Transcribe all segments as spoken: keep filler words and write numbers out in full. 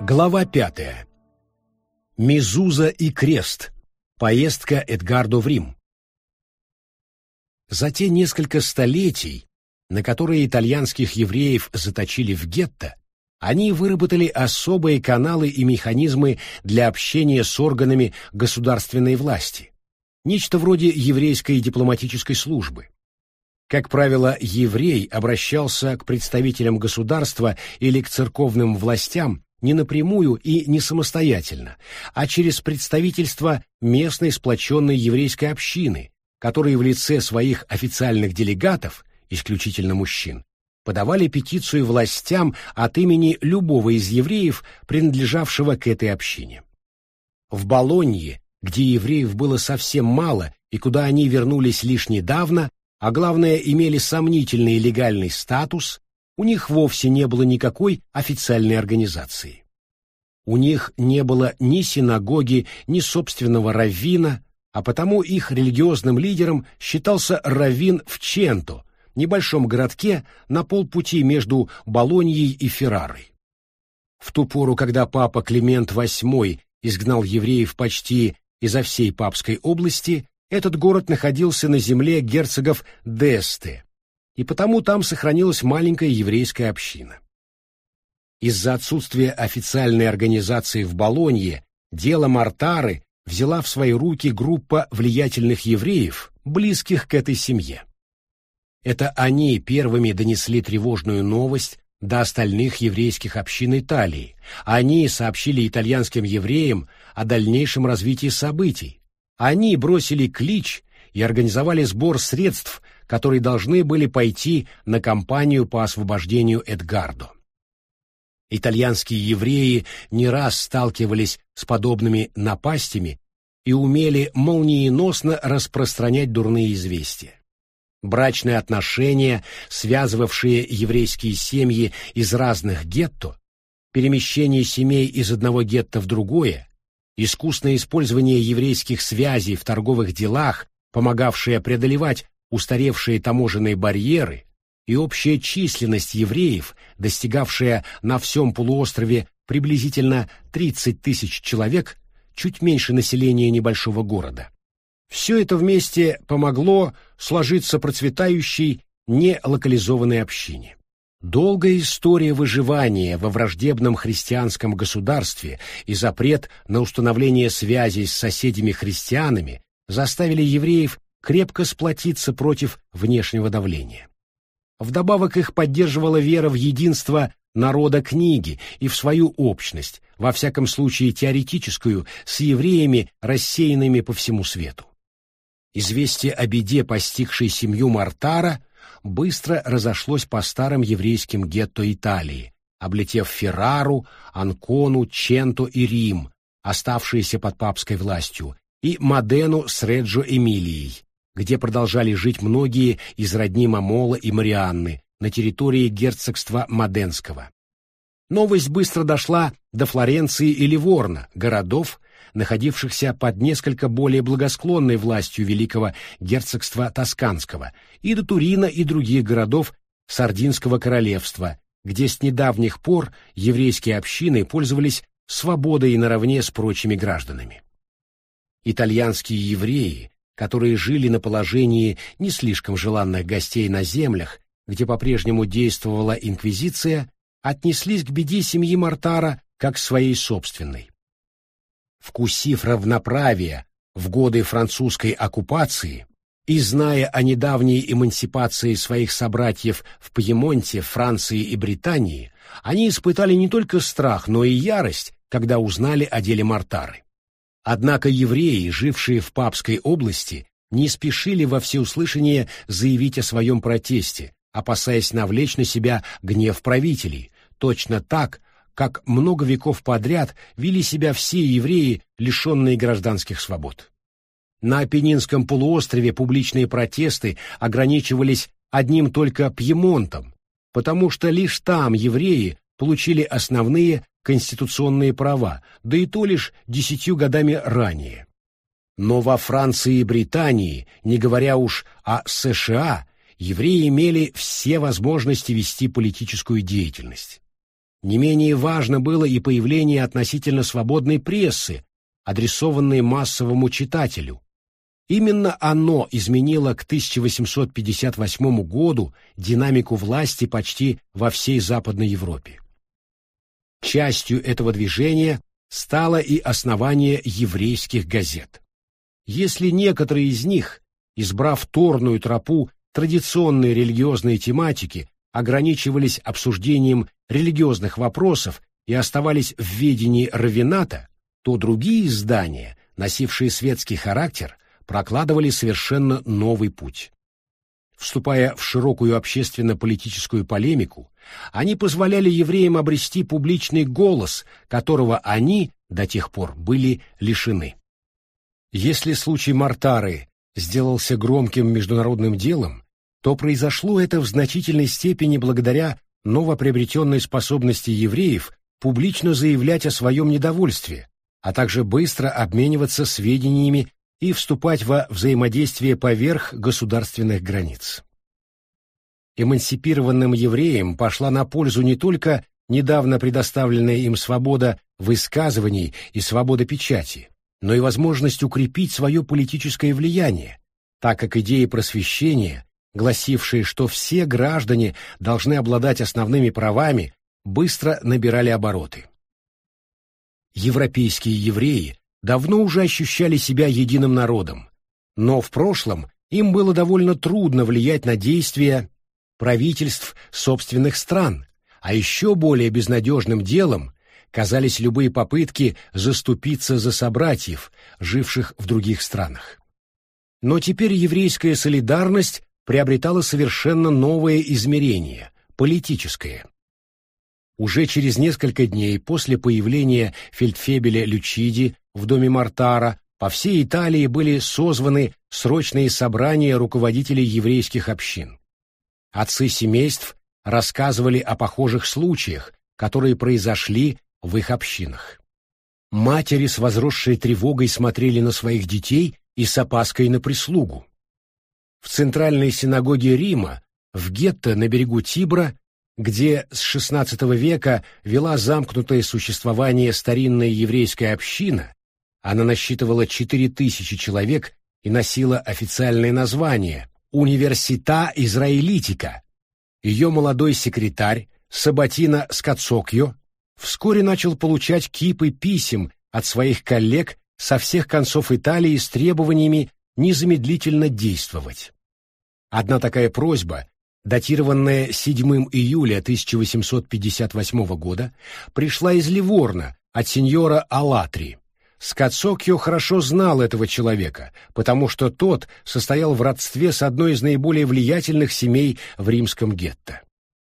Глава пятая. Мезуза и крест. Поездка Эдгардо в Рим. За те несколько столетий, на которые итальянских евреев заточили в гетто, они выработали особые каналы и механизмы для общения с органами государственной власти, нечто вроде еврейской дипломатической службы. Как правило, еврей обращался к представителям государства или к церковным властям не напрямую и не самостоятельно, а через представительство местной сплоченной еврейской общины, которые в лице своих официальных делегатов, исключительно мужчин, подавали петицию властям от имени любого из евреев, принадлежавшего к этой общине. В Болонье, где евреев было совсем мало и куда они вернулись лишь недавно, а главное, имели сомнительный легальный статус, у них вовсе не было никакой официальной организации. У них не было ни синагоги, ни собственного раввина, а потому их религиозным лидером считался раввин в Ченто, небольшом городке на полпути между Болоньей и Феррарой. В ту пору, когда папа Климент восьмой изгнал евреев почти изо всей Папской области, этот город находился на земле герцогов d'Este, и потому там сохранилась маленькая еврейская община. Из-за отсутствия официальной организации в Болонье дело Мортары взяла в свои руки группа влиятельных евреев, близких к этой семье. Это они первыми донесли тревожную новость до остальных еврейских общин Италии. Они сообщили итальянским евреям о дальнейшем развитии событий. Они бросили клич и организовали сбор средств, которые должны были пойти на кампанию по освобождению Эдгардо. Итальянские евреи не раз сталкивались с подобными напастями и умели молниеносно распространять дурные известия. Брачные отношения, связывавшие еврейские семьи из разных гетто, перемещение семей из одного гетто в другое, искусное использование еврейских связей в торговых делах, помогавшее преодолевать устаревшие таможенные барьеры, и общая численность евреев, достигавшая на всем полуострове приблизительно тридцать тысяч человек, чуть меньше населения небольшого города. Все это вместе помогло сложиться процветающей нелокализованной общине. Долгая история выживания во враждебном христианском государстве и запрет на установление связей с соседями-христианами заставили евреев крепко сплотиться против внешнего давления. Вдобавок их поддерживала вера в единство народа книги и в свою общность, во всяком случае теоретическую, с евреями, рассеянными по всему свету. Известие о беде, постигшей семью Мортара, быстро разошлось по старым еврейским гетто Италии, облетев Феррару, Анкону, Ченто и Рим, оставшиеся под папской властью, и Модену с Реджо Эмилией, где продолжали жить многие из родни Мамола и Марианны на территории герцогства Моденского. Новость быстро дошла до Флоренции и Ливорно, городов, находившихся под несколько более благосклонной властью великого герцогства Тосканского, и до Турина и других городов Сардинского королевства, где с недавних пор еврейские общины пользовались свободой наравне с прочими гражданами. Итальянские евреи, которые жили на положении не слишком желанных гостей на землях, где по-прежнему действовала инквизиция, отнеслись к беде семьи Мортара как к своей собственной. Вкусив равноправие в годы французской оккупации и зная о недавней эмансипации своих собратьев в Пьемонте, Франции и Британии, они испытали не только страх, но и ярость, когда узнали о деле Мортары. Однако евреи, жившие в Папской области, не спешили во всеуслышание заявить о своем протесте, опасаясь навлечь на себя гнев правителей, точно так, как много веков подряд вели себя все евреи, лишенные гражданских свобод. На Апеннинском полуострове публичные протесты ограничивались одним только Пьемонтом, потому что лишь там евреи получили основные конституционные права, да и то лишь десятью годами ранее. Но во Франции и Британии, не говоря уж о США, евреи имели все возможности вести политическую деятельность. Не менее важно было и появление относительно свободной прессы, адресованной массовому читателю. Именно оно изменило к тысяча восемьсот пятьдесят восьмому году динамику власти почти во всей Западной Европе. Частью этого движения стало и основание еврейских газет. Если некоторые из них, избрав торную тропу традиционной религиозной тематики, ограничивались обсуждением религиозных вопросов и оставались в ведении раввината, то другие издания, носившие светский характер, прокладывали совершенно новый путь. Вступая в широкую общественно-политическую полемику, они позволяли евреям обрести публичный голос, которого они до тех пор были лишены. Если случай Мортары сделался громким международным делом, то произошло это в значительной степени благодаря новоприобретенной способности евреев публично заявлять о своем недовольстве, а также быстро обмениваться сведениями и вступать во взаимодействие поверх государственных границ. Эмансипированным евреям пошла на пользу не только недавно предоставленная им свобода высказываний и свобода печати, но и возможность укрепить свое политическое влияние, так как идеи просвещения, гласившие, что все граждане должны обладать основными правами, быстро набирали обороты. Европейские евреи давно уже ощущали себя единым народом, но в прошлом им было довольно трудно влиять на действия правительств собственных стран, а еще более безнадежным делом казались любые попытки заступиться за собратьев, живших в других странах. Но теперь еврейская солидарность приобретала совершенно новое измерение – политическое. Уже через несколько дней после появления фельдфебеля Лючиди в доме Мортара по всей Италии были созваны срочные собрания руководителей еврейских общин. Отцы семейств рассказывали о похожих случаях, которые произошли в их общинах. Матери с возросшей тревогой смотрели на своих детей и с опаской на прислугу. В центральной синагоге Рима, в гетто на берегу Тибра, где с шестнадцатого века вела замкнутое существование старинная еврейская община, она насчитывала четыре тысячи человек и носила официальное название «Университа Израилитика». Ее молодой секретарь Сабатино Скацокьо вскоре начал получать кипы писем от своих коллег со всех концов Италии с требованиями незамедлительно действовать. Одна такая просьба, датированная седьмого июля тысяча восемьсот пятьдесят восьмого года, пришла из Ливорно от сеньора Алатри. Скацокьо хорошо знал этого человека, потому что тот состоял в родстве с одной из наиболее влиятельных семей в римском гетто.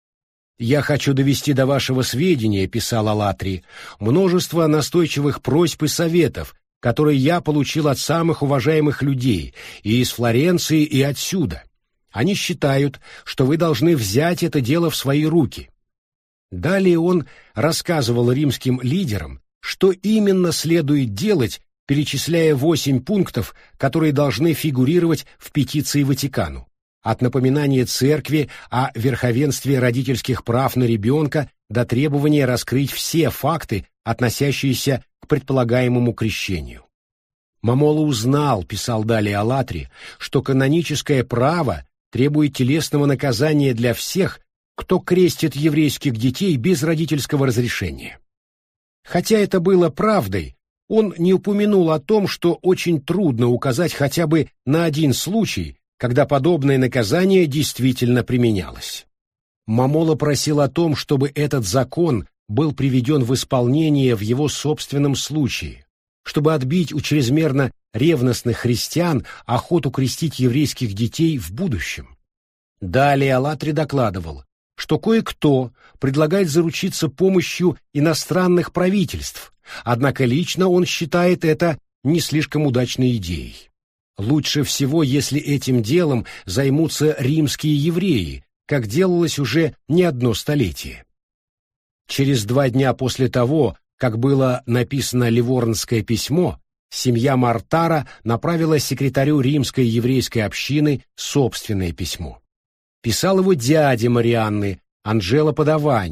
«Я хочу довести до вашего сведения», — писал Алатри, — «множество настойчивых просьб и советов, которые я получил от самых уважаемых людей и из Флоренции, и отсюда. Они считают, что вы должны взять это дело в свои руки». Далее он рассказывал римским лидерам, что именно следует делать, перечисляя восемь пунктов, которые должны фигурировать в петиции Ватикану. От напоминания церкви о верховенстве родительских прав на ребенка до требования раскрыть все факты, относящиеся к предполагаемому крещению. Мамоло узнал, писал далее Алатри, что каноническое право требует телесного наказания для всех, кто крестит еврейских детей без родительского разрешения. Хотя это было правдой, он не упомянул о том, что очень трудно указать хотя бы на один случай, когда подобное наказание действительно применялось. Мамоло просил о том, чтобы этот закон был приведен в исполнение в его собственном случае, чтобы отбить у чрезмерно ревностных христиан охоту крестить еврейских детей в будущем. Далее Алатри докладывал, что кое-кто предлагает заручиться помощью иностранных правительств, однако лично он считает это не слишком удачной идеей. Лучше всего, если этим делом займутся римские евреи, как делалось уже не одно столетие. Через два дня после того, как было написано Ливорнское письмо, семья Мортара направила секретарю римской еврейской общины собственное письмо. Писал его дядя Марианны, Анджело Падавани,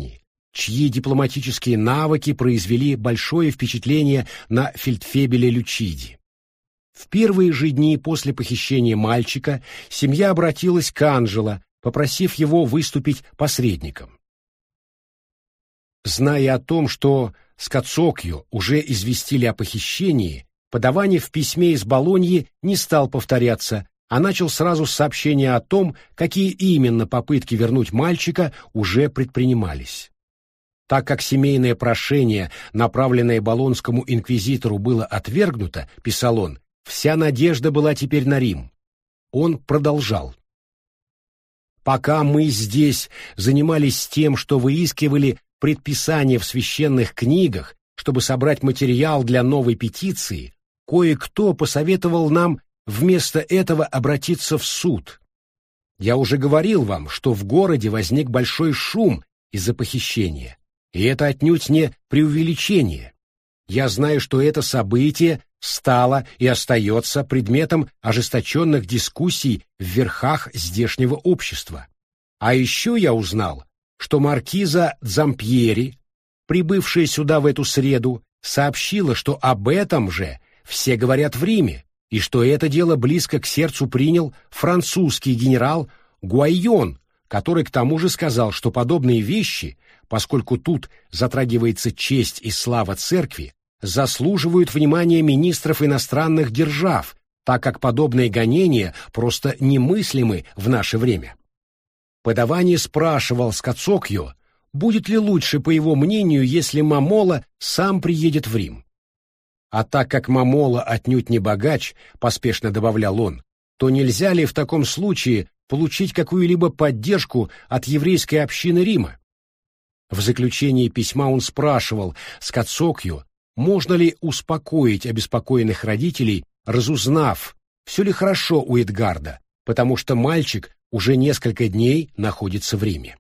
чьи дипломатические навыки произвели большое впечатление на фельдфебеля Лючиди. В первые же дни после похищения мальчика семья обратилась к Анджело, попросив его выступить посредником. Зная о том, что Скоцокьо уже известили о похищении, Падавани в письме из Болоньи не стал повторяться, а начал сразу с сообщения о том, какие именно попытки вернуть мальчика уже предпринимались. Так как семейное прошение, направленное болонскому инквизитору, было отвергнуто, писал он, вся надежда была теперь на Рим. Он продолжал. «Пока мы здесь занимались тем, что выискивали предписания в священных книгах, чтобы собрать материал для новой петиции, кое-кто посоветовал нам вместо этого обратиться в суд. Я уже говорил вам, что в городе возник большой шум из-за похищения, и это отнюдь не преувеличение. Я знаю, что это событие стало и остается предметом ожесточенных дискуссий в верхах здешнего общества. А еще я узнал, что маркиза Дзампьери, прибывшая сюда в эту среду, сообщила, что об этом же все говорят в Риме, и что это дело близко к сердцу принял французский генерал Гуайон, который к тому же сказал, что подобные вещи, поскольку тут затрагивается честь и слава церкви, заслуживают внимания министров иностранных держав, так как подобные гонения просто немыслимы в наше время. Падавани спрашивал Скоцокьо, будет ли лучше, по его мнению, если Мамола сам приедет в Рим. А так как Мамола отнюдь не богач, поспешно добавлял он, то нельзя ли в таком случае получить какую-либо поддержку от еврейской общины Рима? В заключении письма он спрашивал Скоцокьо, можно ли успокоить обеспокоенных родителей, разузнав, все ли хорошо у Эдгарда, потому что мальчик уже несколько дней находится в Риме.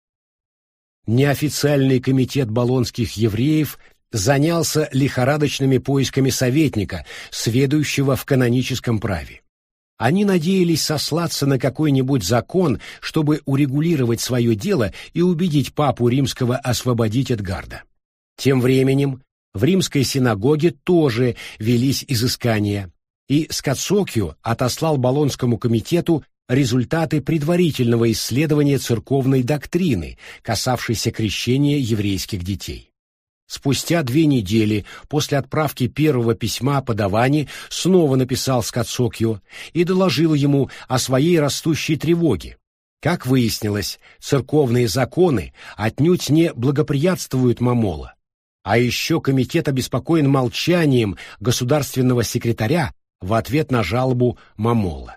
Неофициальный комитет болонских евреев занялся лихорадочными поисками советника, сведущего в каноническом праве. Они надеялись сослаться на какой-нибудь закон, чтобы урегулировать свое дело и убедить папу римского освободить Эдгарда. Тем временем в римской синагоге тоже велись изыскания, и Скоцокьо отослал болонскому комитету результаты предварительного исследования церковной доктрины, касавшейся крещения еврейских детей. Спустя две недели после отправки первого письма Падавани снова написал Скоцокьо и доложил ему о своей растущей тревоге. Как выяснилось, церковные законы отнюдь не благоприятствуют Мамола, а еще комитет обеспокоен молчанием государственного секретаря в ответ на жалобу Мамола.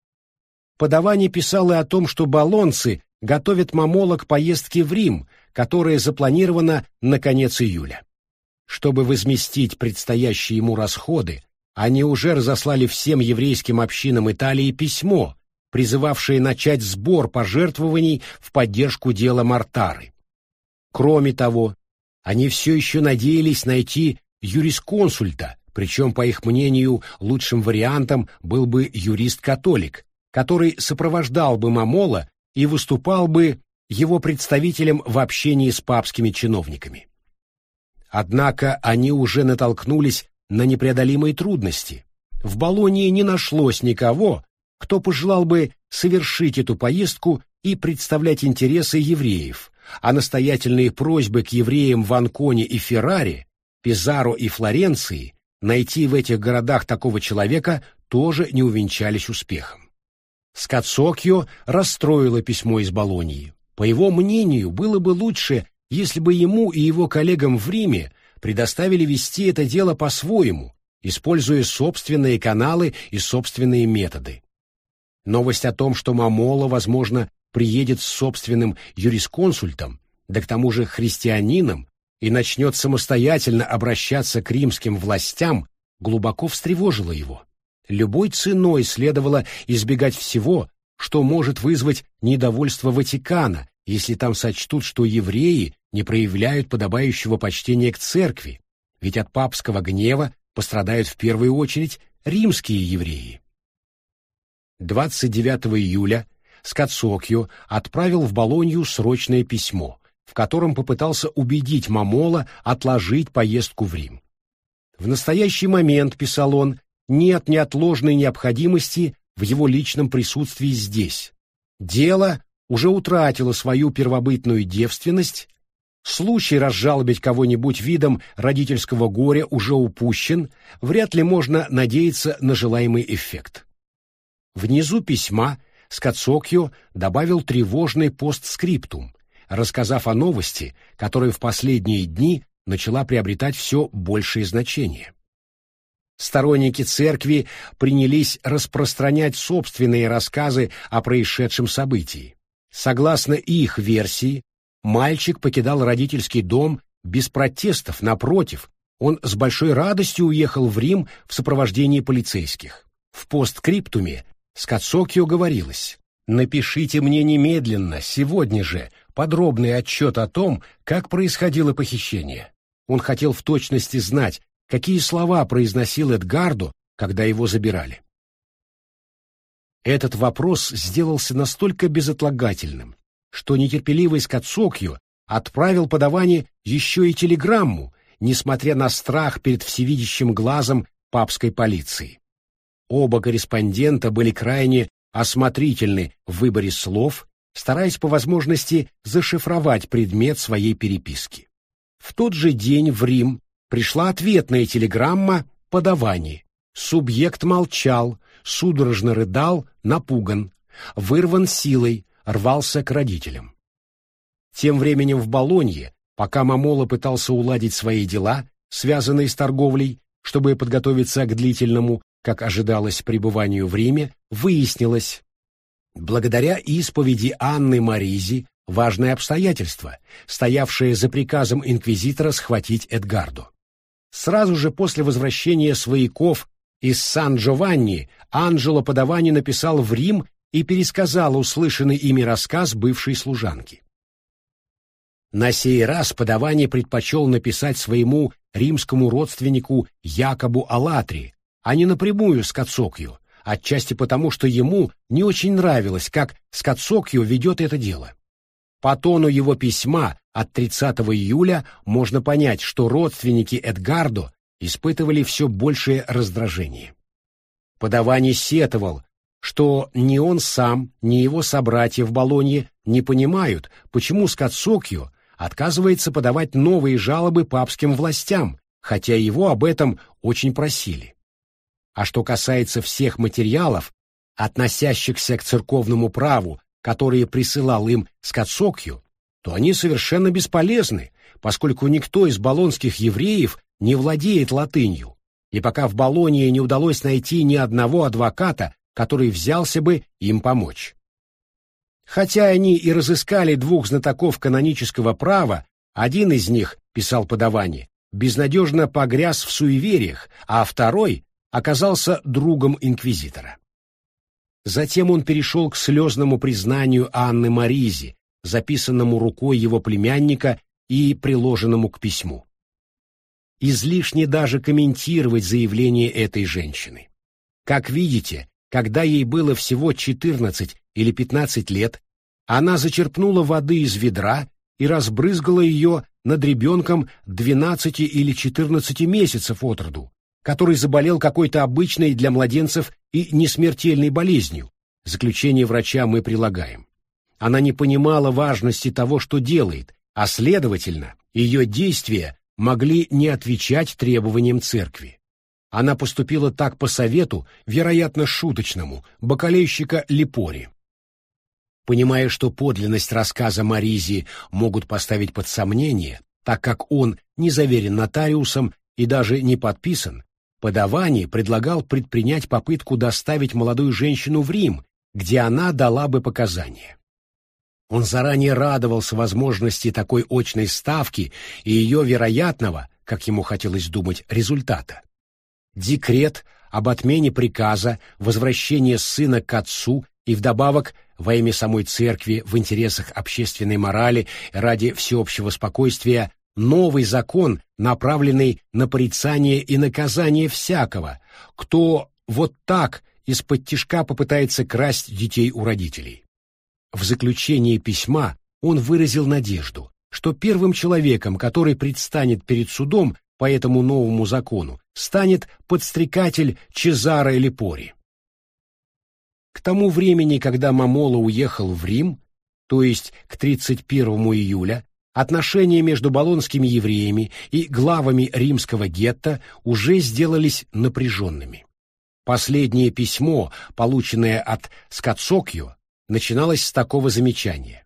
Падавани писал и о том, что болонцы готовят Мамола к поездке в Рим, которая запланирована на конец июля. Чтобы возместить предстоящие ему расходы, они уже разослали всем еврейским общинам Италии письмо, призывавшее начать сбор пожертвований в поддержку дела Мартары. Кроме того, они все еще надеялись найти юрисконсульта, причем, по их мнению, лучшим вариантом был бы юрист-католик, который сопровождал бы Мамола и выступал бы его представителем в общении с папскими чиновниками. Однако они уже натолкнулись на непреодолимые трудности. В Болонье не нашлось никого, кто пожелал бы совершить эту поездку и представлять интересы евреев, а настоятельные просьбы к евреям в Анконе и Ферраре, Пизаро и Флоренции найти в этих городах такого человека тоже не увенчались успехом. Скоцокьо расстроило письмо из Болоньи. По его мнению, было бы лучше, если бы ему и его коллегам в Риме предоставили вести это дело по-своему, используя собственные каналы и собственные методы. Новость о том, что Мамола, возможно, приедет с собственным юрисконсультом, да к тому же христианином, и начнет самостоятельно обращаться к римским властям, глубоко встревожила его. Любой ценой следовало избегать всего, что может вызвать недовольство Ватикана, если там сочтут, что евреи не проявляют подобающего почтения к церкви, ведь от папского гнева пострадают в первую очередь римские евреи. двадцать девятого июля Скоцокьо отправил в Болонью срочное письмо, в котором попытался убедить Мамола отложить поездку в Рим. «В настоящий момент, — писал он, — нет неотложной необходимости в его личном присутствии здесь. Дело уже утратило свою первобытную девственность, случай разжалобить кого-нибудь видом родительского горя уже упущен, вряд ли можно надеяться на желаемый эффект». Внизу письма Скоцокио добавил тревожный постскриптум, рассказав о новости, которая в последние дни начала приобретать все большее значение. Сторонники церкви принялись распространять собственные рассказы о происшедшем событии. Согласно их версии, мальчик покидал родительский дом без протестов, напротив, он с большой радостью уехал в Рим в сопровождении полицейских. В постскриптуме Скоцокио говорилось: «Напишите мне немедленно, сегодня же, подробный отчет о том, как происходило похищение». Он хотел в точности знать, какие слова произносил Эдгардо, когда его забирали. Этот вопрос сделался настолько безотлагательным, что нетерпеливый Скоцокио отправил подаване еще и телеграмму, несмотря на страх перед всевидящим глазом папской полиции. Оба корреспондента были крайне осмотрительны в выборе слов, стараясь по возможности зашифровать предмет своей переписки. В тот же день в Рим пришла ответная телеграмма подавани. Субъект молчал, судорожно рыдал, напуган, вырван силой, рвался к родителям. Тем временем в Болонье, пока Мамола пытался уладить свои дела, связанные с торговлей, чтобы подготовиться к длительному, как ожидалось, пребыванию в Риме, выяснилось, благодаря исповеди Анны Маризи, важное обстоятельство, стоявшее за приказом инквизитора схватить Эдгардо. Сразу же после возвращения свояков из Сан-Джованни Анджело Падавани написал в Рим и пересказал услышанный ими рассказ бывшей служанки. На сей раз Падавани предпочел написать своему римскому родственнику Якобу Алатри, а не напрямую Скоцокио, отчасти потому, что ему не очень нравилось, как Скоцокио ведет это дело. По тону его письма от тридцатого июля можно понять, что родственники Эдгардо испытывали все большее раздражение. Падавани сетовал, что ни он сам, ни его собратья в Болонье не понимают, почему Скоцокио отказывается подавать новые жалобы папским властям, хотя его об этом очень просили. А что касается всех материалов, относящихся к церковному праву, которые присылал им Скоцокио, то они совершенно бесполезны, поскольку никто из болонских евреев не владеет латынью, и пока в Болонье не удалось найти ни одного адвоката, который взялся бы им помочь. Хотя они и разыскали двух знатоков канонического права, один из них, писал Падавани, безнадежно погряз в суевериях, а второй оказался другом инквизитора. Затем он перешел к слезному признанию Анны Маризи, записанному рукой его племянника и приложенному к письму. Излишне даже комментировать заявление этой женщины. Как видите, когда ей было всего четырнадцать или пятнадцать лет, она зачерпнула воды из ведра и разбрызгала ее над ребенком двенадцати или четырнадцати месяцев от роду, который заболел какой-то обычной для младенцев и несмертельной болезнью. Заключение врача мы прилагаем. Она не понимала важности того, что делает, а, следовательно, ее действия могли не отвечать требованиям церкви. Она поступила так по совету, вероятно, шуточному, бакалейщика Липори. Понимая, что подлинность рассказа Маризи могут поставить под сомнение, так как он не заверен нотариусом и даже не подписан, Падавани предлагал предпринять попытку доставить молодую женщину в Рим, где она дала бы показания. Он заранее радовался возможности такой очной ставки и ее вероятного, как ему хотелось думать, результата. Декрет об отмене приказа, возвращение сына к отцу и вдобавок во имя самой церкви в интересах общественной морали ради всеобщего спокойствия новый закон, направленный на порицание и наказание всякого, кто вот так из-под тишка попытается красть детей у родителей. В заключении письма он выразил надежду, что первым человеком, который предстанет перед судом по этому новому закону, станет подстрекатель Чезаре Липори. К тому времени, когда Момола уехал в Рим, то есть к тридцать первому июля, отношения между болонскими евреями и главами римского гетто уже сделались напряженными. Последнее письмо, полученное от Скацоккио, начиналось с такого замечания: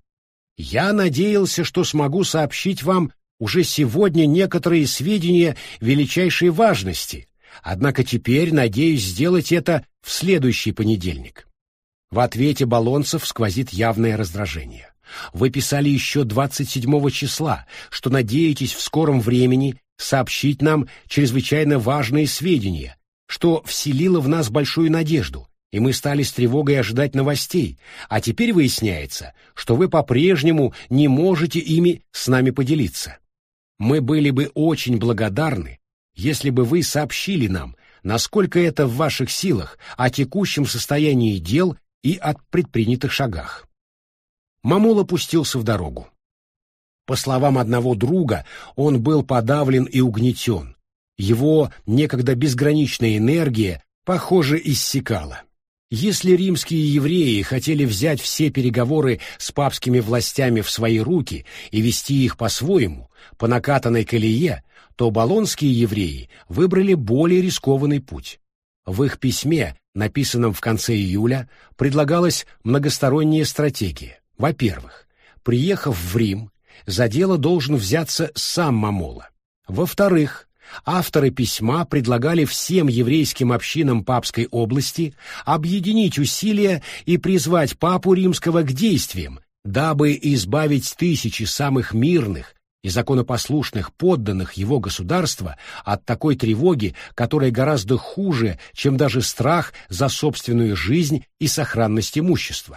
«Я надеялся, что смогу сообщить вам уже сегодня некоторые сведения величайшей важности, однако теперь надеюсь сделать это в следующий понедельник». В ответе болонцев сквозит явное раздражение. Вы писали еще двадцать седьмого числа, что надеетесь в скором времени сообщить нам чрезвычайно важные сведения, что вселило в нас большую надежду, и мы стали с тревогой ожидать новостей, а теперь выясняется, что вы по-прежнему не можете ими с нами поделиться. Мы были бы очень благодарны, если бы вы сообщили нам, насколько это в ваших силах, о текущем состоянии дел и о предпринятых шагах. Момола пустился в дорогу. По словам одного друга, он был подавлен и угнетен. Его некогда безграничная энергия, похоже, иссякала. Если римские евреи хотели взять все переговоры с папскими властями в свои руки и вести их по-своему, по накатанной колее, то болонские евреи выбрали более рискованный путь. В их письме, написанном в конце июля, предлагалась многосторонняя стратегия. Во-первых, приехав в Рим, за дело должен взяться сам Момола. Во-вторых, авторы письма предлагали всем еврейским общинам Папской области объединить усилия и призвать Папу Римского к действиям, дабы избавить тысячи самых мирных и законопослушных подданных его государства от такой тревоги, которая гораздо хуже, чем даже страх за собственную жизнь и сохранность имущества.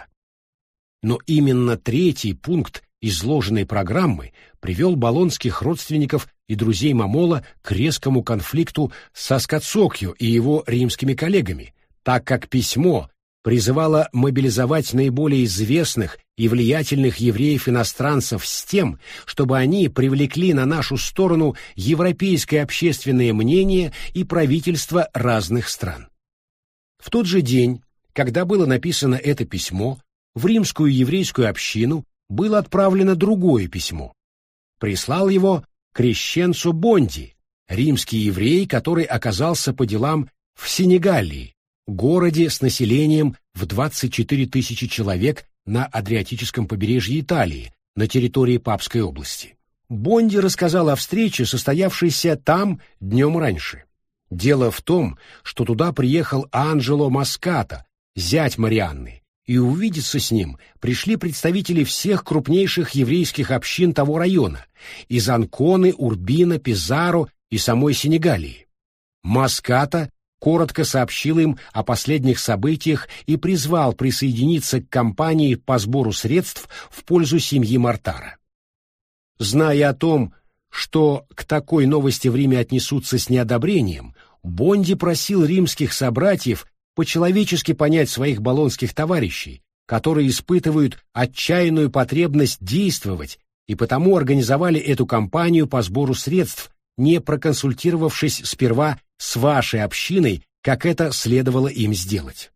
Но именно третий пункт изложенной программы привел болонских родственников и друзей Момола к резкому конфликту со Скацоккио и его римскими коллегами, так как письмо призывало мобилизовать наиболее известных и влиятельных евреев-иностранцев с тем, чтобы они привлекли на нашу сторону европейское общественное мнение и правительства разных стран. В тот же день, когда было написано это письмо, в римскую еврейскую общину было отправлено другое письмо. Прислал его Крещенцо Бонди, римский еврей, который оказался по делам в Сенегалии, городе с населением в двадцать четыре тысячи человек на Адриатическом побережье Италии, на территории Папской области. Бонди рассказал о встрече, состоявшейся там днем раньше. Дело в том, что туда приехал Анджело Маската, зять Марианны, и увидеться с ним пришли представители всех крупнейших еврейских общин того района, из Анконы, Урбино, Пизаро и самой Сенегалии. Маската коротко сообщил им о последних событиях и призвал присоединиться к кампании по сбору средств в пользу семьи Мортара. Зная о том, что к такой новости в Риме отнесутся с неодобрением, Бонди просил римских собратьев по-человечески понять своих болонских товарищей, которые испытывают отчаянную потребность действовать, и потому организовали эту кампанию по сбору средств, не проконсультировавшись сперва с вашей общиной, как это следовало им сделать.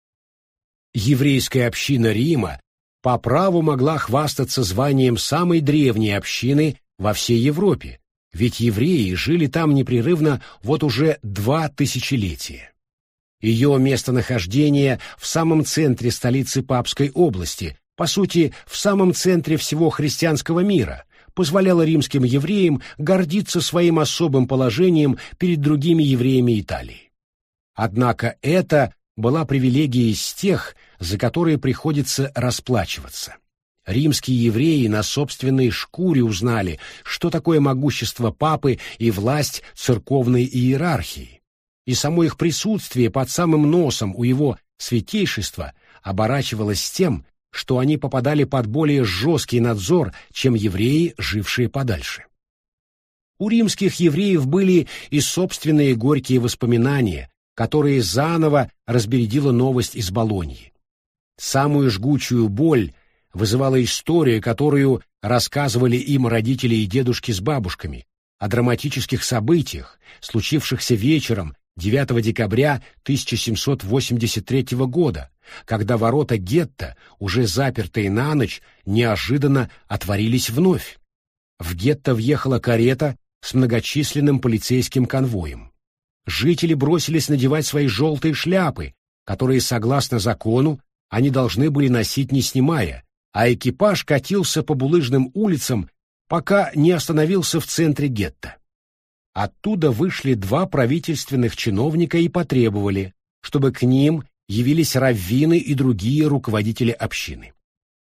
Еврейская община Рима по праву могла хвастаться званием самой древней общины во всей Европе, ведь евреи жили там непрерывно вот уже два тысячелетия. Ее местонахождение в самом центре столицы Папской области, по сути, в самом центре всего христианского мира, позволяло римским евреям гордиться своим особым положением перед другими евреями Италии. Однако это была привилегия из тех, за которые приходится расплачиваться. Римские евреи на собственной шкуре узнали, что такое могущество папы и власть церковной иерархии, и само их присутствие под самым носом у его святейшества оборачивалось тем, что они попадали под более жесткий надзор, чем евреи, жившие подальше. У римских евреев были и собственные горькие воспоминания, которые заново разбередила новость из Болоньи. Самую жгучую боль вызывала история, которую Рассказывали им родители и дедушки с бабушками о драматических событиях, случившихся вечером девятого декабря тысяча семьсот восемьдесят третьего года, когда ворота гетто, уже запертые на ночь, неожиданно отворились вновь. В гетто въехала карета с многочисленным полицейским конвоем. Жители бросились надевать свои желтые шляпы, которые, согласно закону, они должны были носить не снимая, а экипаж катился по булыжным улицам, пока не остановился в центре гетто. Оттуда вышли два правительственных чиновника и потребовали, чтобы к ним явились раввины и другие руководители общины.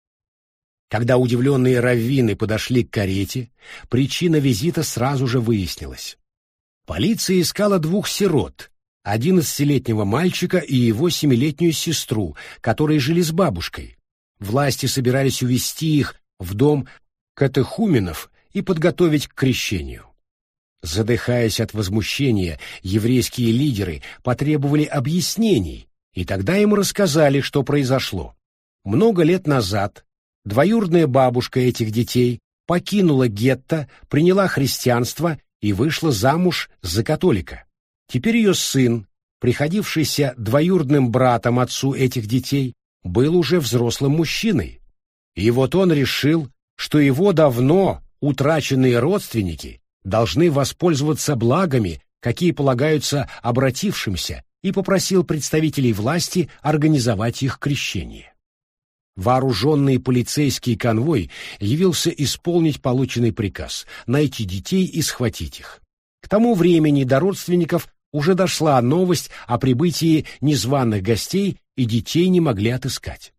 Когда удивленные раввины подошли к карете, причина визита сразу же выяснилась. Полиция искала двух сирот, одиннадцатилетнего мальчика и его семилетнюю сестру, которые жили с бабушкой. Власти собирались увезти их в дом катехуменов и подготовить к крещению. Задыхаясь от возмущения, еврейские лидеры потребовали объяснений, и тогда им рассказали, что произошло. Много лет назад двоюродная бабушка этих детей покинула гетто, приняла христианство и вышла замуж за католика. Теперь ее сын, приходившийся двоюродным братом отцу этих детей, был уже взрослым мужчиной. И вот он решил, что его давно утраченные родственники должны воспользоваться благами, какие полагаются обратившимся, и попросил представителей власти организовать их крещение. Вооруженный полицейский конвой явился исполнить полученный приказ — найти детей и схватить их. К тому времени до родственников уже дошла новость о прибытии незваных гостей, и детей не могли отыскать.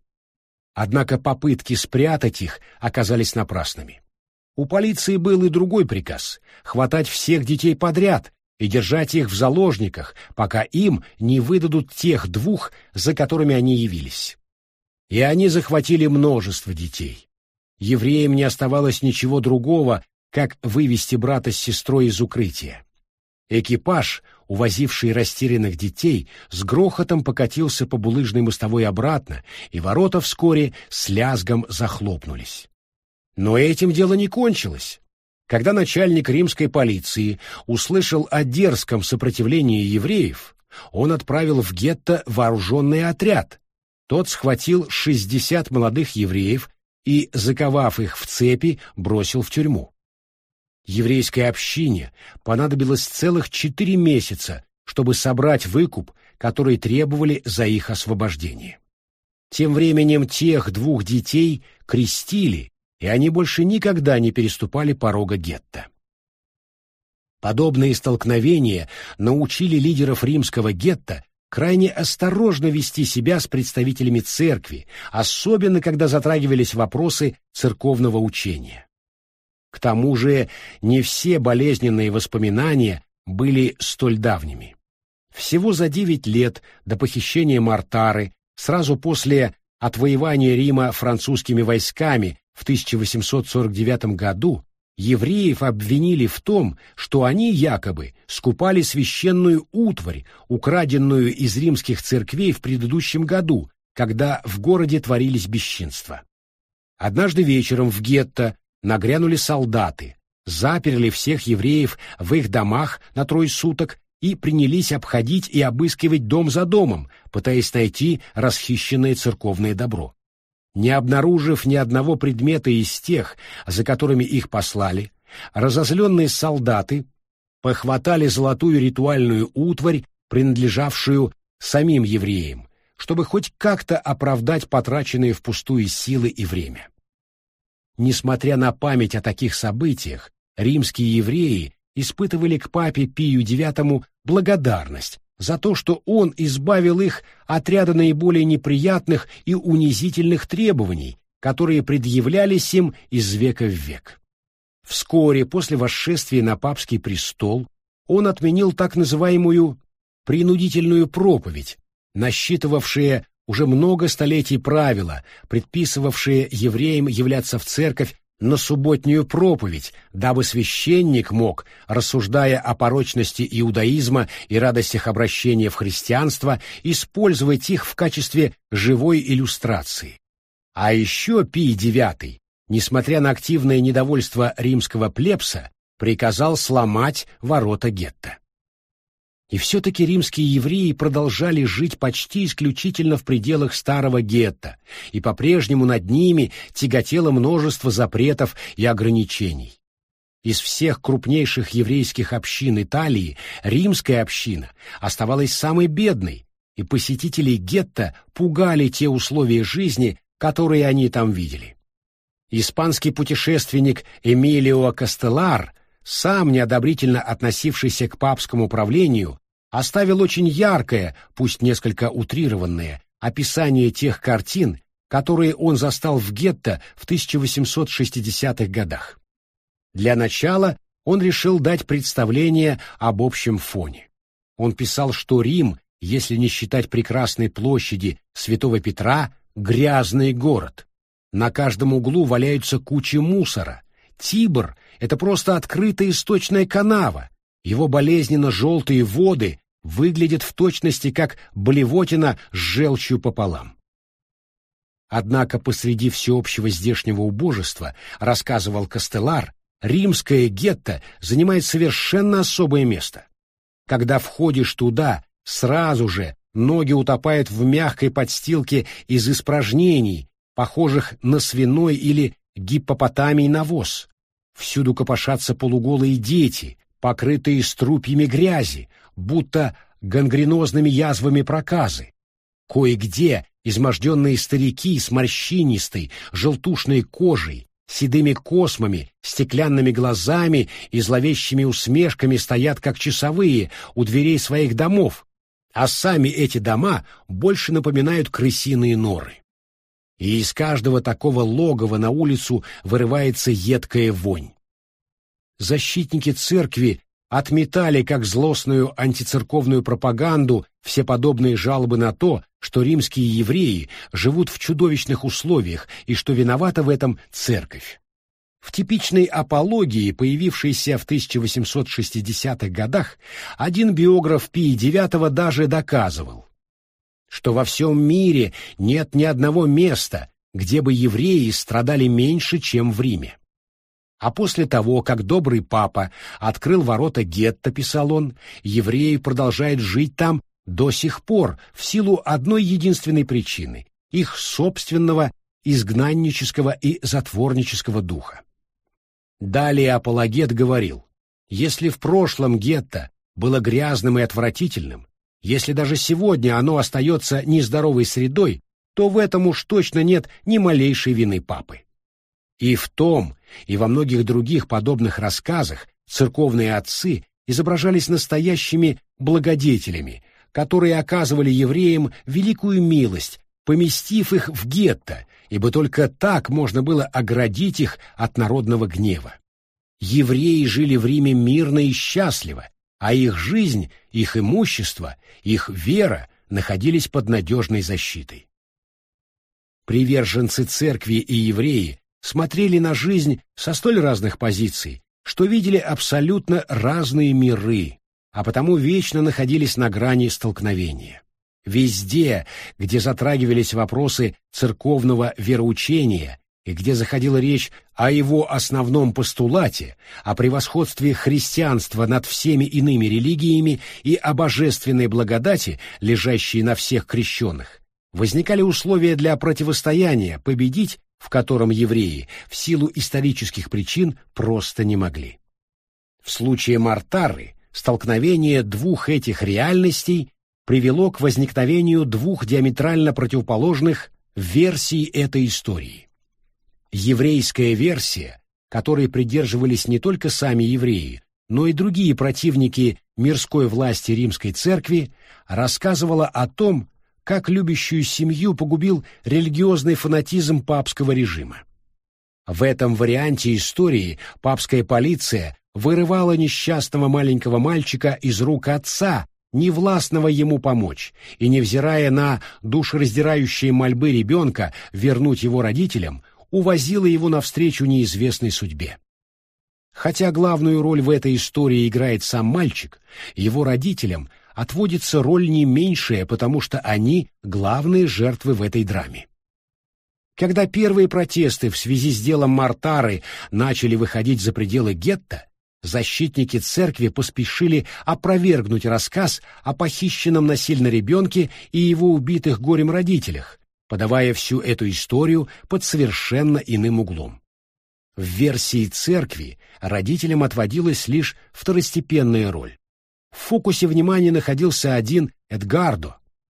Однако попытки спрятать их оказались напрасными. У полиции был и другой приказ — хватать всех детей подряд и держать их в заложниках, пока им не выдадут тех двух, за которыми они явились. И они захватили множество детей. Евреям не оставалось ничего другого, как вывести брата с сестрой из укрытия. Экипаж, увозивший растерянных детей, с грохотом покатился по булыжной мостовой обратно, и ворота вскоре с лязгом захлопнулись. Но этим дело не кончилось. Когда начальник римской полиции услышал о дерзком сопротивлении евреев, он отправил в гетто вооруженный отряд. Тот схватил шестьдесят молодых евреев и, заковав их в цепи, бросил в тюрьму. Еврейской общине понадобилось целых четыре месяца, чтобы собрать выкуп, который требовали за их освобождение. Тем временем тех двух детей крестили, и они больше никогда не переступали порога гетто. Подобные столкновения научили лидеров римского гетто крайне осторожно вести себя с представителями церкви, особенно когда затрагивались вопросы церковного учения. К тому же не все болезненные воспоминания были столь давними. Всего за девять лет до похищения Мартары, сразу после отвоевания Рима французскими войсками в тысяча восемьсот сорок девятом году, евреев обвинили в том, что они якобы скупали священную утварь, украденную из римских церквей в предыдущем году, когда в городе творились бесчинства. Однажды вечером в гетто нагрянули солдаты, заперли всех евреев в их домах на трое суток и принялись обходить и обыскивать дом за домом, пытаясь найти расхищенное церковное добро. Не обнаружив ни одного предмета из тех, за которыми их послали, разозленные солдаты похватали золотую ритуальную утварь, принадлежавшую самим евреям, чтобы хоть как-то оправдать потраченные впустую силы и время. Несмотря на память о таких событиях, римские евреи испытывали к папе Пию девятому благодарность за то, что он избавил их от ряда наиболее неприятных и унизительных требований, которые предъявлялись им из века в век. Вскоре после восшествия на папский престол он отменил так называемую принудительную проповедь, насчитывавшая уже много столетий правила, предписывавшие евреям являться в церковь на субботнюю проповедь, дабы священник мог, рассуждая о порочности иудаизма и радостях обращения в христианство, использовать их в качестве живой иллюстрации. А еще Пий девятый несмотря на активное недовольство римского плебса, приказал сломать ворота гетто. И все-таки римские евреи продолжали жить почти исключительно в пределах старого гетто, и по-прежнему над ними тяготело множество запретов и ограничений. Из всех крупнейших еврейских общин Италии римская община оставалась самой бедной, и посетителей гетто пугали те условия жизни, которые они там видели. Испанский путешественник Эмилио Кастеллар, сам неодобрительно относившийся к папскому правлению, оставил очень яркое, пусть несколько утрированное, описание тех картин, которые он застал в гетто в тысяча восемьсот шестидесятых годах. Для начала он решил дать представление об общем фоне. Он писал, что Рим, если не считать прекрасной площади Святого Петра, грязный город. На каждом углу валяются кучи мусора. Тибр — это просто открытая источная канава. Его болезненно-желтые воды выглядят в точности как блевотина с желчью пополам. Однако посреди всеобщего здешнего убожества, рассказывал Кастеллар, римское гетто занимает совершенно особое место. Когда входишь туда, сразу же ноги утопают в мягкой подстилке из испражнений, похожих на свиной или гиппопотамий навоз. Всюду копошатся полуголые дети, покрытые струпьями грязи, будто гангренозными язвами проказы. Кое-где изможденные старики с морщинистой, желтушной кожей, седыми космами, стеклянными глазами и зловещими усмешками стоят как часовые у дверей своих домов, а сами эти дома больше напоминают крысиные норы. И из каждого такого логова на улицу вырывается едкая вонь. Защитники церкви отметали как злостную антицерковную пропаганду все подобные жалобы на то, что римские евреи живут в чудовищных условиях и что виновата в этом церковь. В типичной апологии, появившейся в тысяча восемьсот шестидесятых годах, один биограф Пия девятого даже доказывал, что во всем мире нет ни одного места, где бы евреи страдали меньше, чем в Риме. А после того, как добрый папа открыл ворота гетто, писал он, евреи продолжают жить там до сих пор в силу одной единственной причины – их собственного изгнаннического и затворнического духа. Далее апологет говорил, если в прошлом гетто было грязным и отвратительным, если даже сегодня оно остается нездоровой средой, то в этом уж точно нет ни малейшей вины папы. И в том, и во многих других подобных рассказах церковные отцы изображались настоящими благодетелями, которые оказывали евреям великую милость, поместив их в гетто, ибо только так можно было оградить их от народного гнева. Евреи жили в Риме мирно и счастливо, а их жизнь, их имущество, их вера находились под надежной защитой. Приверженцы церкви и евреи смотрели на жизнь со столь разных позиций, что видели абсолютно разные миры, а потому вечно находились на грани столкновения. Везде, где затрагивались вопросы церковного вероучения и где заходила речь о его основном постулате, о превосходстве христианства над всеми иными религиями и о божественной благодати, лежащей на всех крещенных, возникали условия для противостояния, победить в котором евреи в силу исторических причин просто не могли. В случае Мартары столкновение двух этих реальностей привело к возникновению двух диаметрально противоположных версий этой истории. Еврейская версия, которой придерживались не только сами евреи, но и другие противники мирской власти римской церкви, рассказывала о том, как любящую семью погубил религиозный фанатизм папского режима. В этом варианте истории папская полиция вырывала несчастного маленького мальчика из рук отца, невластного ему помочь, и, невзирая на душераздирающие мольбы ребенка вернуть его родителям, увозила его навстречу неизвестной судьбе. Хотя главную роль в этой истории играет сам мальчик, его родителям отводится роль не меньшая, потому что они главные жертвы в этой драме. Когда первые протесты в связи с делом Мартары начали выходить за пределы гетто, защитники церкви поспешили опровергнуть рассказ о похищенном насильно ребенке и его убитых горем родителях, подавая всю эту историю под совершенно иным углом. В версии церкви родителям отводилась лишь второстепенная роль. В фокусе внимания находился один Эдгардо.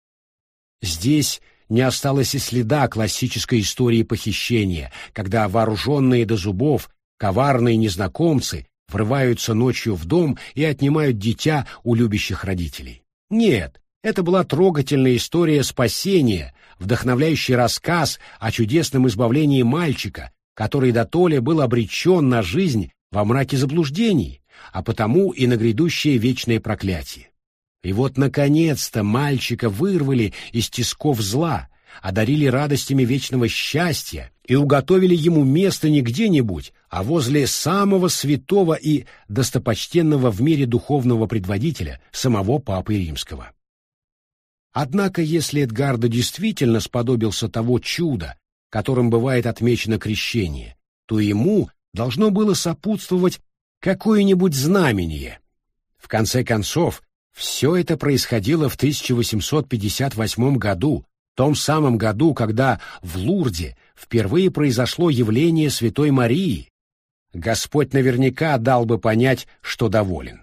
Здесь не осталось и следа классической истории похищения, когда вооруженные до зубов коварные незнакомцы врываются ночью в дом и отнимают дитя у любящих родителей. Нет, это была трогательная история спасения, вдохновляющий рассказ о чудесном избавлении мальчика, который дотоле был обречен на жизнь во мраке заблуждений, а потому и на грядущее вечное проклятие. И вот, наконец-то, мальчика вырвали из тисков зла, одарили радостями вечного счастья и уготовили ему место не где-нибудь, а возле самого святого и достопочтенного в мире духовного предводителя, самого Папы Римского. Однако, если Эдгардо действительно сподобился того чуда, которым бывает отмечено крещение, то ему должно было сопутствовать какое-нибудь знамение. В конце концов, все это происходило в тысяча восемьсот пятьдесят восьмом году, том самом году, когда в Лурде впервые произошло явление Святой Марии. Господь наверняка дал бы понять, что доволен.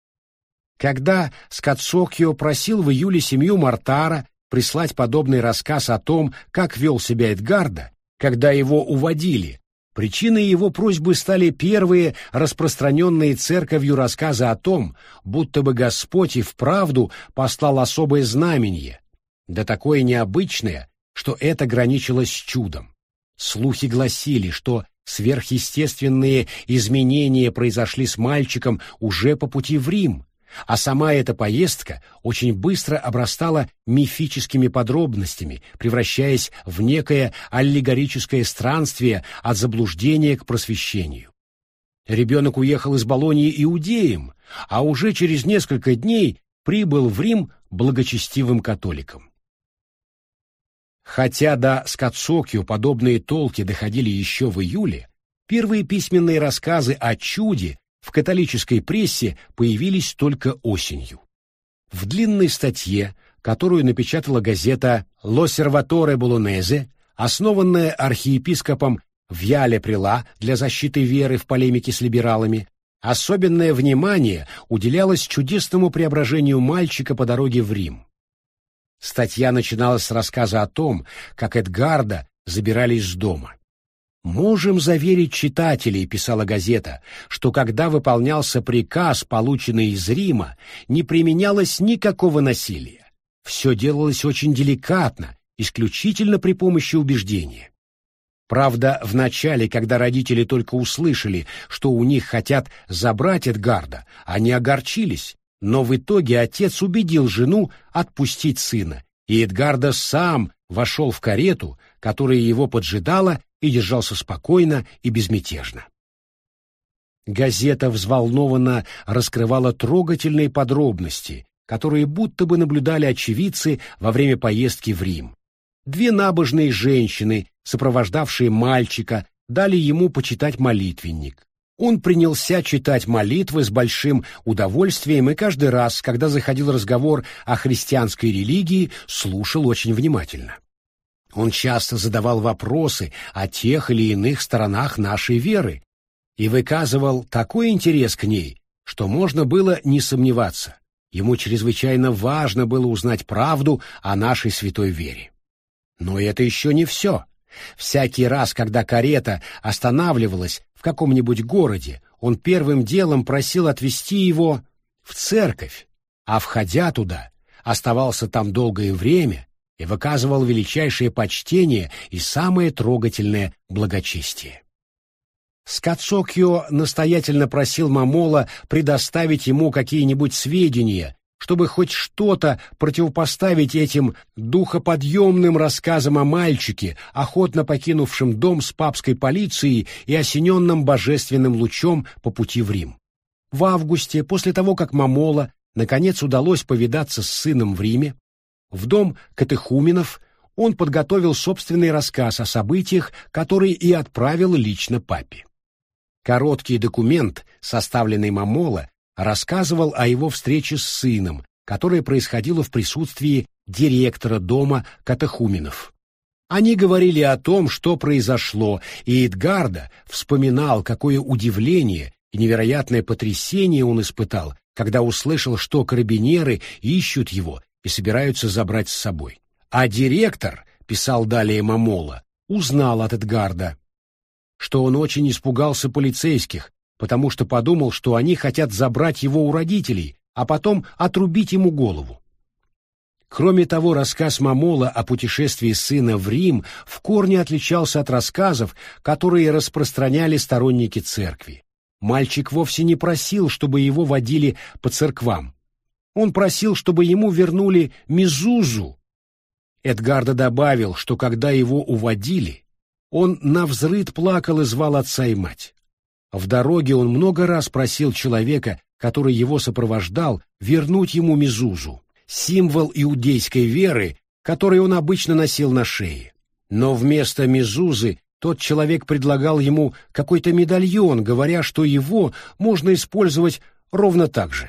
Когда Скацоккио просил в июле семью Мартара прислать подобный рассказ о том, как вел себя Эдгардо, когда его уводили, причиной его просьбы стали первые распространенные церковью рассказы о том, будто бы Господь и вправду послал особое знамение, да такое необычное, что это граничило с чудом. Слухи гласили, что сверхъестественные изменения произошли с мальчиком уже по пути в Рим, а сама эта поездка очень быстро обрастала мифическими подробностями, превращаясь в некое аллегорическое странствие от заблуждения к просвещению. Ребенок уехал из Болоньи иудеем, а уже через несколько дней прибыл в Рим благочестивым католиком. Хотя до Скацоккио подобные толки доходили еще в июле, первые письменные рассказы о чуде в католической прессе появились только осенью. В длинной статье, которую напечатала газета «L'Osservatore Bolognese», основанная архиепископом Вьяле Прила для защиты веры в полемике с либералами, особенное внимание уделялось чудесному преображению мальчика по дороге в Рим. Статья начиналась с рассказа о том, как Эдгардо забирали из дома. «Можем заверить читателей», — писала газета, «что когда выполнялся приказ, полученный из Рима, не применялось никакого насилия. Все делалось очень деликатно, исключительно при помощи убеждения. Правда, в начале, когда родители только услышали, что у них хотят забрать Эдгардо, они огорчились, но в итоге отец убедил жену отпустить сына, и Эдгардо сам вошел в карету, которая его поджидала, и держался спокойно и безмятежно». Газета взволнованно раскрывала трогательные подробности, которые будто бы наблюдали очевидцы во время поездки в Рим. Две набожные женщины, сопровождавшие мальчика, дали ему почитать молитвенник. Он принялся читать молитвы с большим удовольствием и каждый раз, когда заходил разговор о христианской религии, слушал очень внимательно. Он часто задавал вопросы о тех или иных сторонах нашей веры и выказывал такой интерес к ней, что можно было не сомневаться. Ему чрезвычайно важно было узнать правду о нашей святой вере. Но это еще не все. Всякий раз, когда карета останавливалась в каком-нибудь городе, он первым делом просил отвезти его в церковь, а, входя туда, оставался там долгое время и выказывал величайшее почтение и самое трогательное благочестие. Скацоккио настоятельно просил Момола предоставить ему какие-нибудь сведения, чтобы хоть что-то противопоставить этим духоподъемным рассказам о мальчике, охотно покинувшем дом с папской полицией и осененном божественным лучом по пути в Рим. В августе, после того, как Момола наконец удалось повидаться с сыном в Риме, в дом катехуменов он подготовил собственный рассказ о событиях, который и отправил лично папе. Короткий документ, составленный Момола, рассказывал о его встрече с сыном, которая происходила в присутствии директора дома катехуменов. Они говорили о том, что произошло, и Эдгардо вспоминал, какое удивление и невероятное потрясение он испытал, когда услышал, что карабинеры ищут его и собираются забрать с собой. А директор, писал далее Момола, узнал от Эдгардо, что он очень испугался полицейских, потому что подумал, что они хотят забрать его у родителей, а потом отрубить ему голову. Кроме того, рассказ Момола о путешествии сына в Рим в корне отличался от рассказов, которые распространяли сторонники церкви. Мальчик вовсе не просил, чтобы его водили по церквам. Он просил, чтобы ему вернули мезузу. Эдгардо добавил, что когда его уводили, он навзрыд плакал и звал отца и мать. В дороге он много раз просил человека, который его сопровождал, вернуть ему мезузу, символ иудейской веры, который он обычно носил на шее. Но вместо мезузы тот человек предлагал ему какой-то медальон, говоря, что его можно использовать ровно так же.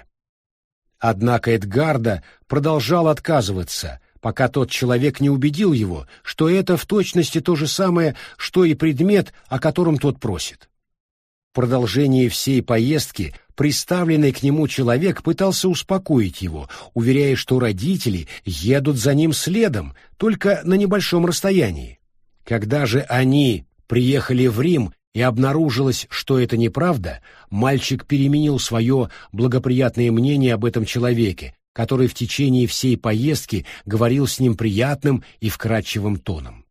Однако Эдгардо продолжал отказываться, пока тот человек не убедил его, что это в точности то же самое, что и предмет, о котором тот просит. В продолжении всей поездки приставленный к нему человек пытался успокоить его, уверяя, что родители едут за ним следом, только на небольшом расстоянии. Когда же они приехали в Рим и обнаружилось, что это неправда, мальчик переменил свое благоприятное мнение об этом человеке, который в течение всей поездки говорил с ним приятным и вкрадчивым тоном.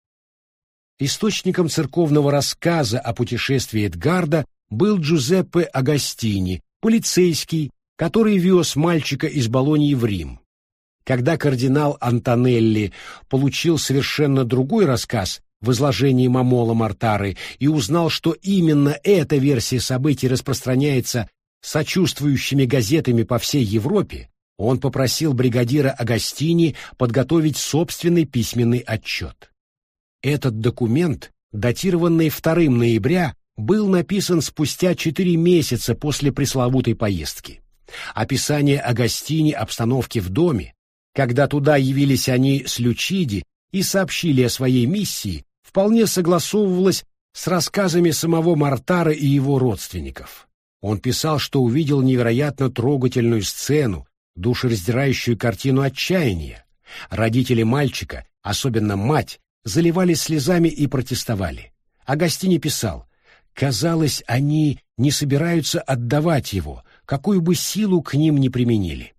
Источником церковного рассказа о путешествии Эдгардо был Джузеппе Агостини, полицейский, который вез мальчика из Болоньи в Рим. Когда кардинал Антонелли получил совершенно другой рассказ в изложении Момола Мортары и узнал, что именно эта версия событий распространяется сочувствующими газетами по всей Европе, он попросил бригадира Агостини подготовить собственный письменный отчет. Этот документ, датированный второго ноября, был написан спустя четыре месяца после пресловутой поездки. Описание Агостини обстановки в доме, когда туда явились они с Лючиди и сообщили о своей миссии, вполне согласовывалось с рассказами самого Мортара и его родственников. Он писал, что увидел невероятно трогательную сцену, душераздирающую картину отчаяния. Родители мальчика, особенно мать, заливались слезами и протестовали. Агостини писал: «Казалось, они не собираются отдавать его, какую бы силу к ним ни применили».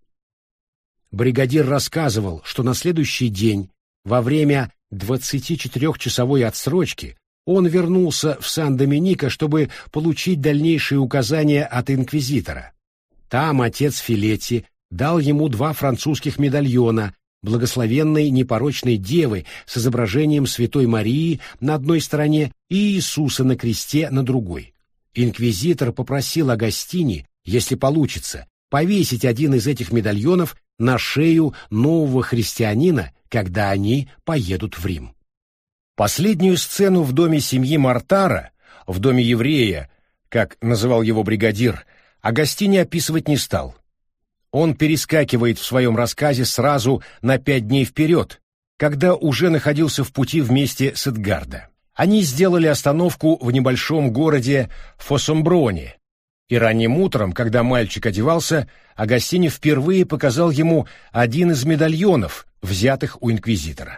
Бригадир рассказывал, что на следующий день, во время двадцатичетырехчасовой отсрочки, он вернулся в Сан-Доминика, чтобы получить дальнейшие указания от инквизитора. Там отец Филетти дал ему два французских медальона благословенной непорочной девы с изображением Святой Марии на одной стороне и Иисуса на кресте на другой. Инквизитор попросил Агостини, если получится, повесить один из этих медальонов на шею нового христианина, когда они поедут в Рим. Последнюю сцену в доме семьи Мортара, в доме еврея, как называл его бригадир, Агостини описывать не стал. Он перескакивает в своем рассказе сразу на пять дней вперед, когда уже находился в пути вместе с Эдгардо. Они сделали остановку в небольшом городе Фоссомброне, и ранним утром, когда мальчик одевался, Агостини впервые показал ему один из медальонов, взятых у инквизитора.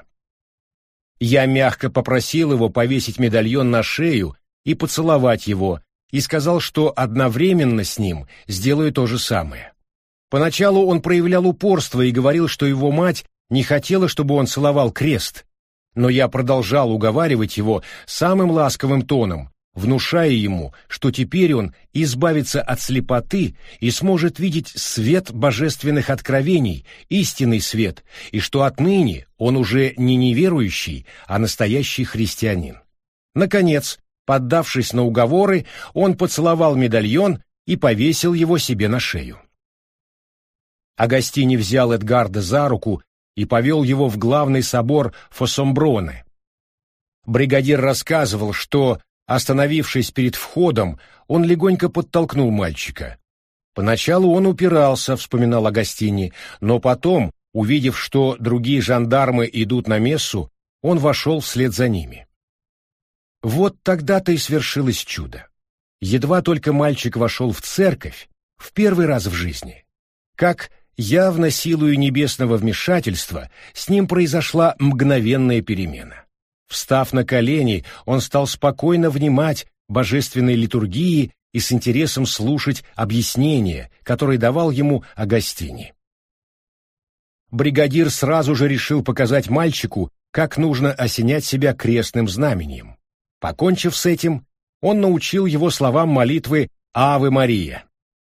Я мягко попросил его повесить медальон на шею и поцеловать его, и сказал, что одновременно с ним сделаю то же самое. Поначалу он проявлял упорство и говорил, что его мать не хотела, чтобы он целовал крест, но я продолжал уговаривать его самым ласковым тоном, внушая ему, что теперь он избавится от слепоты и сможет видеть свет божественных откровений, истинный свет, и что отныне он уже не неверующий, а настоящий христианин. Наконец, поддавшись на уговоры, он поцеловал медальон и повесил его себе на шею. Агостини взял Эдгардо за руку и повел его в главный собор Фоссомброне. Бригадир рассказывал, что, остановившись перед входом, он легонько подтолкнул мальчика. Поначалу он упирался, вспоминал Агастини, но потом, увидев, что другие жандармы идут на мессу, он вошел вслед за ними. Вот тогда-то и свершилось чудо. Едва только мальчик вошел в церковь, в первый раз в жизни, как, явно силою небесного вмешательства, с ним произошла мгновенная перемена. Встав на колени, он стал спокойно внимать божественной литургии и с интересом слушать объяснения, которые давал ему Агастини. Бригадир сразу же решил показать мальчику, как нужно осенять себя крестным знамением. Покончив с этим, он научил его словам молитвы «Аве Мария».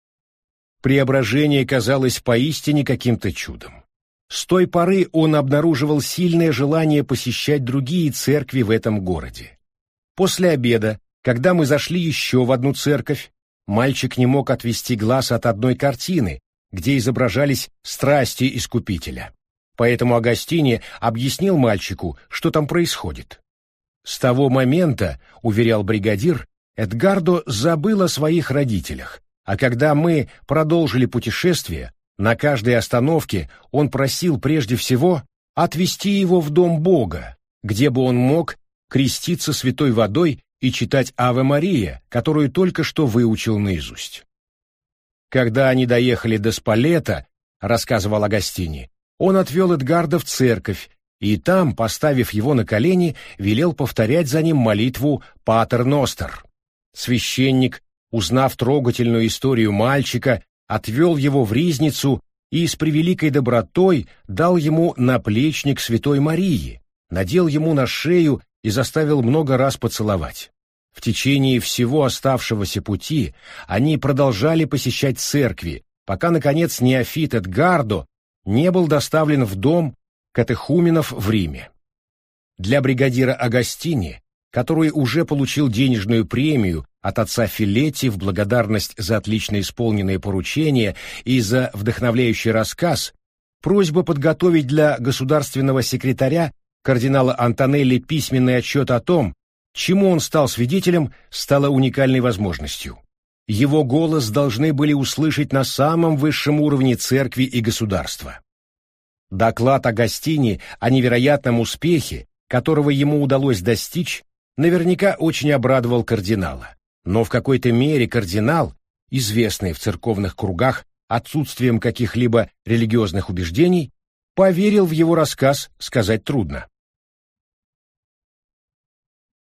Преображение казалось поистине каким-то чудом. С той поры он обнаруживал сильное желание посещать другие церкви в этом городе. После обеда, когда мы зашли еще в одну церковь, мальчик не мог отвести глаз от одной картины, где изображались страсти Искупителя. Поэтому Агастини объяснил мальчику, что там происходит. С того момента, уверял бригадир, Эдгардо забыл о своих родителях, а когда мы продолжили путешествие, на каждой остановке он просил прежде всего отвезти его в дом Бога, где бы он мог креститься святой водой и читать «Аве Мария», которую только что выучил наизусть. Когда они доехали до Спалетто, рассказывал Агастини, он отвел Эдгарда в церковь, и там, поставив его на колени, велел повторять за ним молитву «Патер Ностер». Священник, узнав трогательную историю мальчика, отвел его в ризницу и с превеликой добротой дал ему наплечник Святой Марии, надел ему на шею и заставил много раз поцеловать. В течение всего оставшегося пути они продолжали посещать церкви, пока, наконец, неофит Эдгардо не был доставлен в дом катехуменов в Риме. Для бригадира Агастини, который уже получил денежную премию от отца Филетти в благодарность за отлично исполненные поручения и за вдохновляющий рассказ, просьба подготовить для государственного секретаря кардинала Антонелли письменный отчет о том, чему он стал свидетелем, стала уникальной возможностью. Его голос должны были услышать на самом высшем уровне церкви и государства. Доклад Агастини о невероятном успехе, которого ему удалось достичь, наверняка очень обрадовал кардинала. Но в какой-то мере кардинал, известный в церковных кругах отсутствием каких-либо религиозных убеждений, поверил в его рассказ, сказать трудно.